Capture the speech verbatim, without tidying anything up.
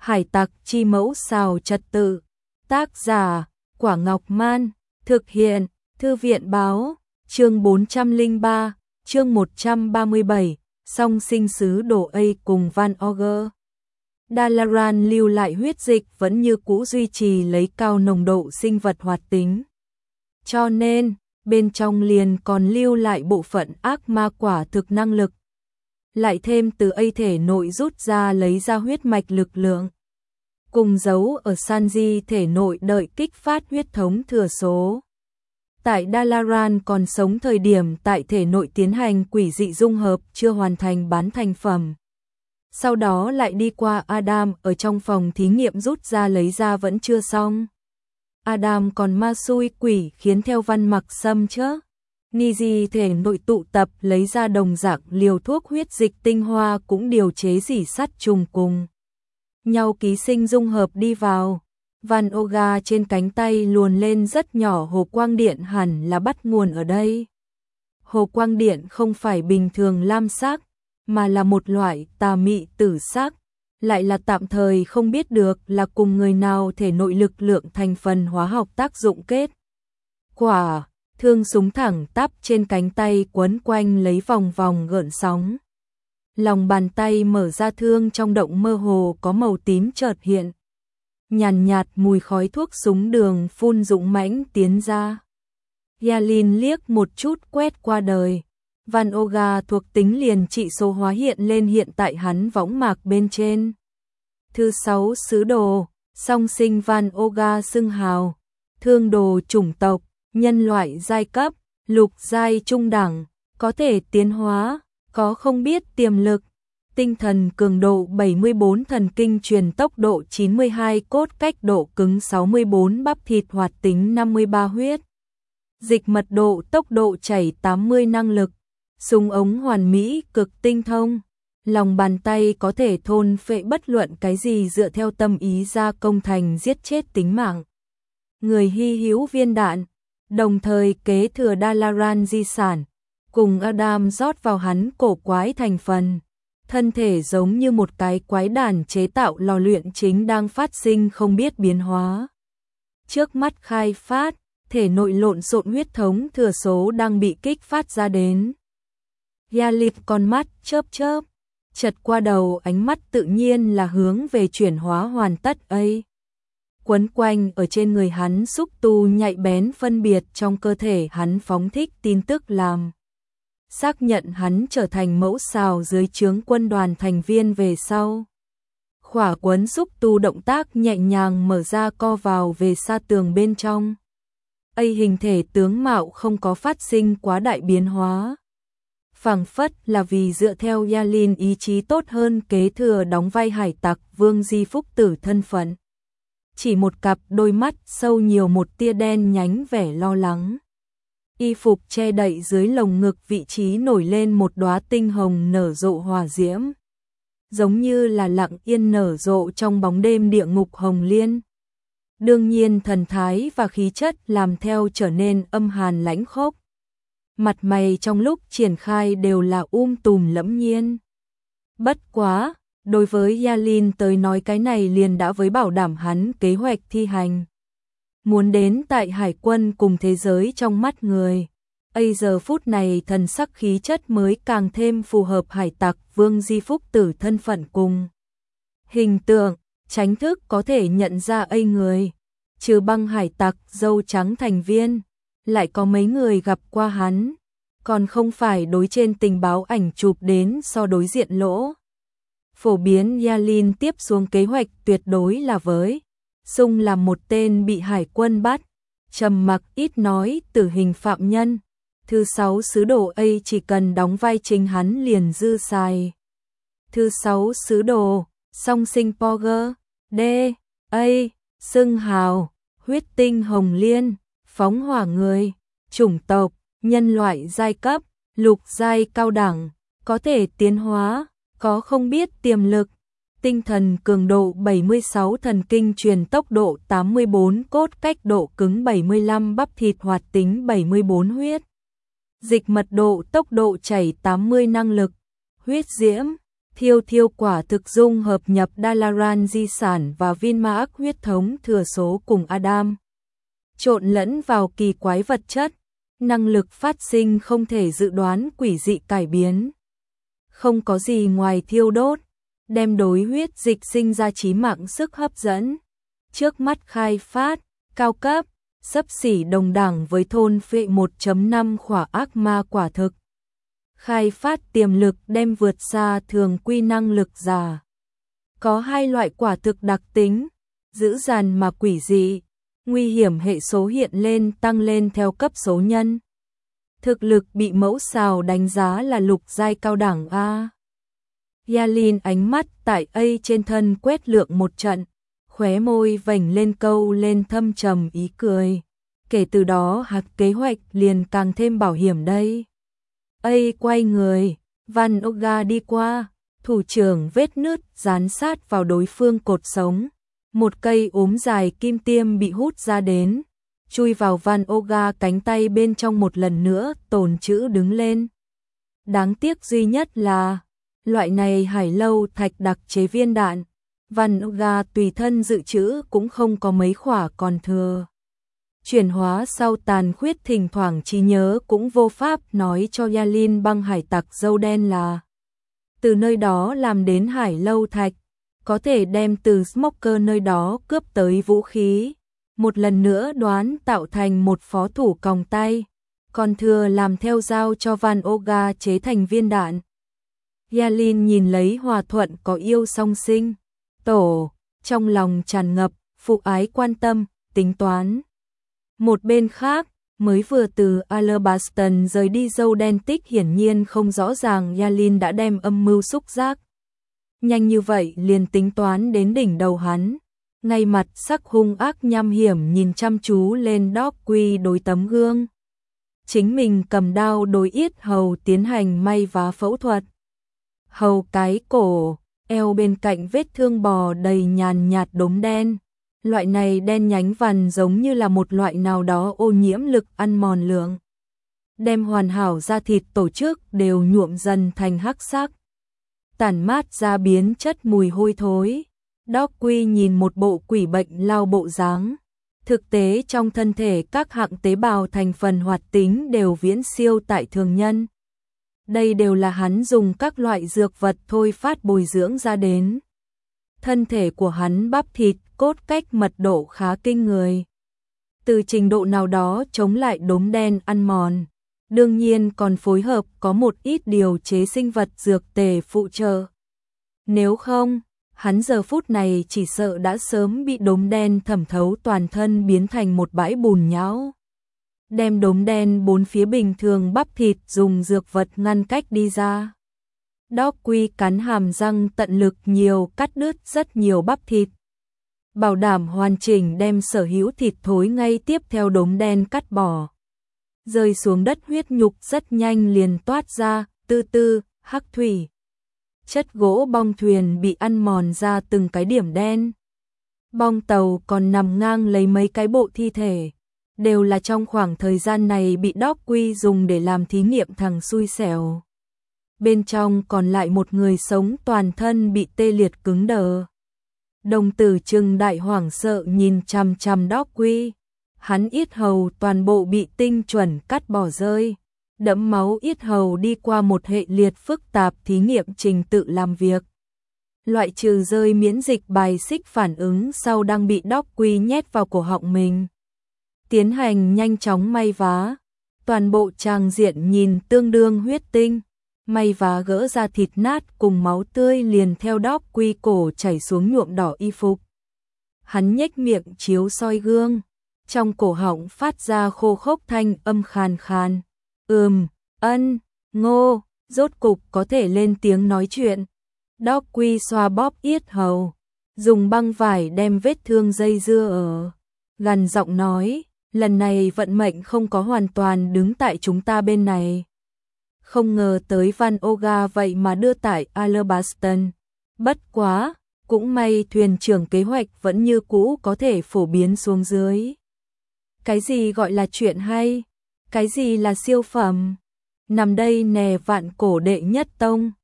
Hải tặc chi mẫu xào trật tự. Tác giả, Quả Ngọc Man. Thực hiện, Thư viện báo. Chương bốn trăm lẻ ba, chương một trăm ba mươi bảy, song sinh sứ đồ A cùng Van Ogre. Dalaran lưu lại huyết dịch vẫn như cũ duy trì lấy cao nồng độ sinh vật hoạt tính. Cho nên, bên trong liền còn lưu lại bộ phận ác ma quả thực năng lực. Lại thêm từ A thể nội rút ra lấy ra huyết mạch lực lượng. Cùng giấu ở Sanji thể nội đợi kích phát huyết thống thừa số. Tại Dalaran còn sống thời điểm tại thể nội tiến hành quỷ dị dung hợp chưa hoàn thành bán thành phẩm. Sau đó lại đi qua Adam ở trong phòng thí nghiệm rút ra lấy ra vẫn chưa xong. Adam còn ma xui quỷ khiến theo văn mặc xâm chứ. Niji thể nội tụ tập lấy ra đồng dạng liều thuốc huyết dịch tinh hoa cũng điều chế dỉ sắt trùng cùng nhau ký sinh dung hợp đi vào. Van Ogre trên cánh tay luồn lên rất nhỏ hồ quang điện hẳn là bắt nguồn ở đây. Hồ quang điện không phải bình thường lam sắc, mà là một loại tà mị tử sắc, lại là tạm thời không biết được là cùng người nào thể nội lực lượng thành phần hóa học tác dụng kết. Quả, thương súng thẳng tắp trên cánh tay quấn quanh lấy vòng vòng gợn sóng. Lòng bàn tay mở ra thương trong động mơ hồ có màu tím chợt hiện. Nhàn nhạt mùi khói thuốc súng đường phun dũng mãnh tiến ra. Yalin liếc một chút quét qua đời. Van Ogre thuộc tính liền trị số hóa hiện lên hiện tại hắn võng mạc bên trên. Thứ sáu sứ đồ, song sinh Van Ogre xưng hào. Thương đồ chủng tộc, nhân loại giai cấp, lục giai trung đẳng, có thể tiến hóa, có không biết tiềm lực. Tinh thần cường độ bảy mươi bốn, thần kinh truyền tốc độ chín mươi hai, cốt cách độ cứng sáu mươi bốn, bắp thịt hoạt tính năm mươi ba, huyết dịch mật độ tốc độ chảy tám mươi, năng lực súng ống hoàn mỹ cực tinh thông, lòng bàn tay có thể thôn phệ bất luận cái gì dựa theo tâm ý ra công thành giết chết tính mạng người, hy hữu viên đạn, đồng thời kế thừa Dalaran di sản, cùng Adam rót vào hắn cổ quái thành phần. Thân thể giống như một cái quái đản chế tạo lò luyện chính đang phát sinh không biết biến hóa. Trước mắt khai phát, thể nội lộn xộn huyết thống thừa số đang bị kích phát ra đến. Yalip con mắt chớp chớp, chật qua đầu ánh mắt tự nhiên là hướng về chuyển hóa hoàn tất ấy. Quấn quanh ở trên người hắn xúc tu nhạy bén phân biệt trong cơ thể hắn phóng thích tin tức làm. Xác nhận hắn trở thành mẫu xào dưới trướng quân đoàn thành viên về sau. Khỏa quấn xúc tu động tác nhẹ nhàng mở ra co vào về xa tường bên trong. A hình thể tướng mạo không có phát sinh quá đại biến hóa. Phảng phất là vì dựa theo Yalin ý chí tốt hơn kế thừa đóng vai hải tặc Vương Di Phúc Tử thân phận. Chỉ một cặp đôi mắt sâu nhiều một tia đen nhánh vẻ lo lắng. Y phục che đậy dưới lồng ngực vị trí nổi lên một đóa tinh hồng nở rộ hỏa diễm. Giống như là lặng yên nở rộ trong bóng đêm địa ngục hồng liên. Đương nhiên thần thái và khí chất làm theo trở nên âm hàn lãnh khốc. Mặt mày trong lúc triển khai đều là um tùm lẫm nhiên. Bất quá, đối với Yalin tới nói cái này liền đã với bảo đảm hắn kế hoạch thi hành. Muốn đến tại hải quân cùng thế giới trong mắt người. A giờ phút này thần sắc khí chất mới càng thêm phù hợp hải tặc Vương Di Phúc Tử thân phận cùng. Hình tượng, tránh thức có thể nhận ra A người. Trừ băng hải tặc dâu trắng thành viên, lại có mấy người gặp qua hắn. Còn không phải đối trên tình báo ảnh chụp đến so đối diện lỗ. Phổ biến Yalin tiếp xuống kế hoạch tuyệt đối là với. Sung là một tên bị hải quân bắt, trầm mặc ít nói tử hình phạm nhân. Thứ sáu sứ đồ A chỉ cần đóng vai chính hắn liền dư xài. Thứ sáu sứ đồ, song sinh Porger, D, A, xưng hào, huyết tinh hồng liên, phóng hỏa người, chủng tộc, nhân loại giai cấp, lục giai cao đẳng, có thể tiến hóa, có không biết tiềm lực. Tinh thần cường độ bảy mươi sáu, thần kinh truyền tốc độ tám mươi bốn, cốt cách độ cứng bảy mươi lăm, bắp thịt hoạt tính bảy mươi bốn, huyết dịch mật độ tốc độ chảy tám mươi, năng lực huyết diễm Thiêu thiêu quả thực dung hợp nhập Dalaran di sản và Vinmark huyết thống thừa số cùng Adam. Trộn lẫn vào kỳ quái vật chất, năng lực phát sinh không thể dự đoán quỷ dị cải biến. Không có gì ngoài thiêu đốt, đem đối huyết dịch sinh ra chí mạng sức hấp dẫn. Trước mắt khai phát, cao cấp, xấp xỉ đồng đẳng với thôn phệ một chấm năm khỏa ác ma quả thực. Khai phát tiềm lực đem vượt xa thường quy năng lực giả. Có hai loại quả thực đặc tính, dữ dằn mà quỷ dị, nguy hiểm hệ số hiện lên tăng lên theo cấp số nhân. Thực lực bị mẫu xào đánh giá là lục giai cao đẳng A. Yalin ánh mắt tại A trên thân quét lượng một trận, khóe môi vểnh lên câu lên thâm trầm ý cười. Kể từ đó hạt kế hoạch liền càng thêm bảo hiểm đây. A quay người, Van Oga đi qua, thủ trưởng vết nứt dán sát vào đối phương cột sống. Một cây ốm dài kim tiêm bị hút ra đến, chui vào Van Oga cánh tay bên trong một lần nữa tồn trữ đứng lên. Đáng tiếc duy nhất là, loại này hải lâu thạch đặc chế viên đạn, Van Oga tùy thân dự trữ cũng không có mấy khỏa còn thừa. Chuyển hóa sau tàn khuyết thỉnh thoảng trí nhớ cũng vô pháp nói cho Yalin băng hải tặc dâu đen là từ nơi đó làm đến hải lâu thạch, có thể đem từ Smoker nơi đó cướp tới vũ khí, một lần nữa đoán tạo thành một phó thủ còng tay, còn thừa làm theo giao cho Van Oga chế thành viên đạn. Yalin nhìn lấy hòa thuận có yêu song sinh, tổ, trong lòng tràn ngập, phụ ái quan tâm, tính toán. Một bên khác, mới vừa từ Alabaston rời đi dâu đen tích hiển nhiên không rõ ràng Yalin đã đem âm mưu xúc giác. Nhanh như vậy liền tính toán đến đỉnh đầu hắn, ngay mặt sắc hung ác nham hiểm nhìn chăm chú lên Doggy đối tấm gương. Chính mình cầm đao đối yết hầu tiến hành may vá phẫu thuật. Hầu cái cổ, eo bên cạnh vết thương bò đầy nhàn nhạt đốm đen. Loại này đen nhánh vằn giống như là một loại nào đó ô nhiễm lực ăn mòn lượng. Đem hoàn hảo da thịt tổ chức đều nhuộm dần thành hắc sắc. Tản mát ra biến chất mùi hôi thối. Doggy nhìn một bộ quỷ bệnh lao bộ dáng. Thực tế trong thân thể các hạng tế bào thành phần hoạt tính đều viễn siêu tại thường nhân. Đây đều là hắn dùng các loại dược vật thôi phát bồi dưỡng ra đến. Thân thể của hắn bắp thịt, cốt cách mật độ khá kinh người. Từ trình độ nào đó chống lại đốm đen ăn mòn. Đương nhiên còn phối hợp có một ít điều chế sinh vật dược tề phụ trợ. Nếu không, hắn giờ phút này chỉ sợ đã sớm bị đốm đen thẩm thấu toàn thân biến thành một bãi bùn nhão. Đem đốm đen bốn phía bình thường bắp thịt dùng dược vật ngăn cách đi ra. Doggy cắn hàm răng tận lực nhiều cắt đứt rất nhiều bắp thịt. Bảo đảm hoàn chỉnh đem sở hữu thịt thối ngay tiếp theo đốm đen cắt bỏ. Rơi xuống đất huyết nhục rất nhanh liền toát ra, tư tư, hắc thủy. Chất gỗ bong thuyền bị ăn mòn ra từng cái điểm đen. Bong tàu còn nằm ngang lấy mấy cái bộ thi thể. Đều là trong khoảng thời gian này bị Doggy dùng để làm thí nghiệm thằng xui xẻo. Bên trong còn lại một người sống toàn thân bị tê liệt cứng đờ. Đồng tử trừng đại hoảng sợ nhìn chằm chằm Doggy. Hắn yết hầu toàn bộ bị tinh chuẩn cắt bỏ rơi. Đẫm máu yết hầu đi qua một hệ liệt phức tạp thí nghiệm trình tự làm việc. Loại trừ rơi miễn dịch bài xích phản ứng sau đang bị Doggy nhét vào cổ họng mình. Tiến hành nhanh chóng may vá. Toàn bộ tràng diện nhìn tương đương huyết tinh. May vá gỡ ra thịt nát cùng máu tươi liền theo Doggy cổ chảy xuống nhuộm đỏ y phục. Hắn nhếch miệng chiếu soi gương. Trong cổ họng phát ra khô khốc thanh âm khàn khàn. Ừm, ân, ngô, rốt cục có thể lên tiếng nói chuyện. Doggy xoa bóp yết hầu. Dùng băng vải đem vết thương dây dưa ở. Gằn giọng nói, lần này vận mệnh không có hoàn toàn đứng tại chúng ta bên này. Không ngờ tới Van Oga vậy mà đưa tại Alabaston. Bất quá, cũng may thuyền trưởng kế hoạch vẫn như cũ có thể phổ biến xuống dưới. Cái gì gọi là chuyện hay? Cái gì là siêu phẩm? Nằm đây nè vạn cổ đệ nhất tông.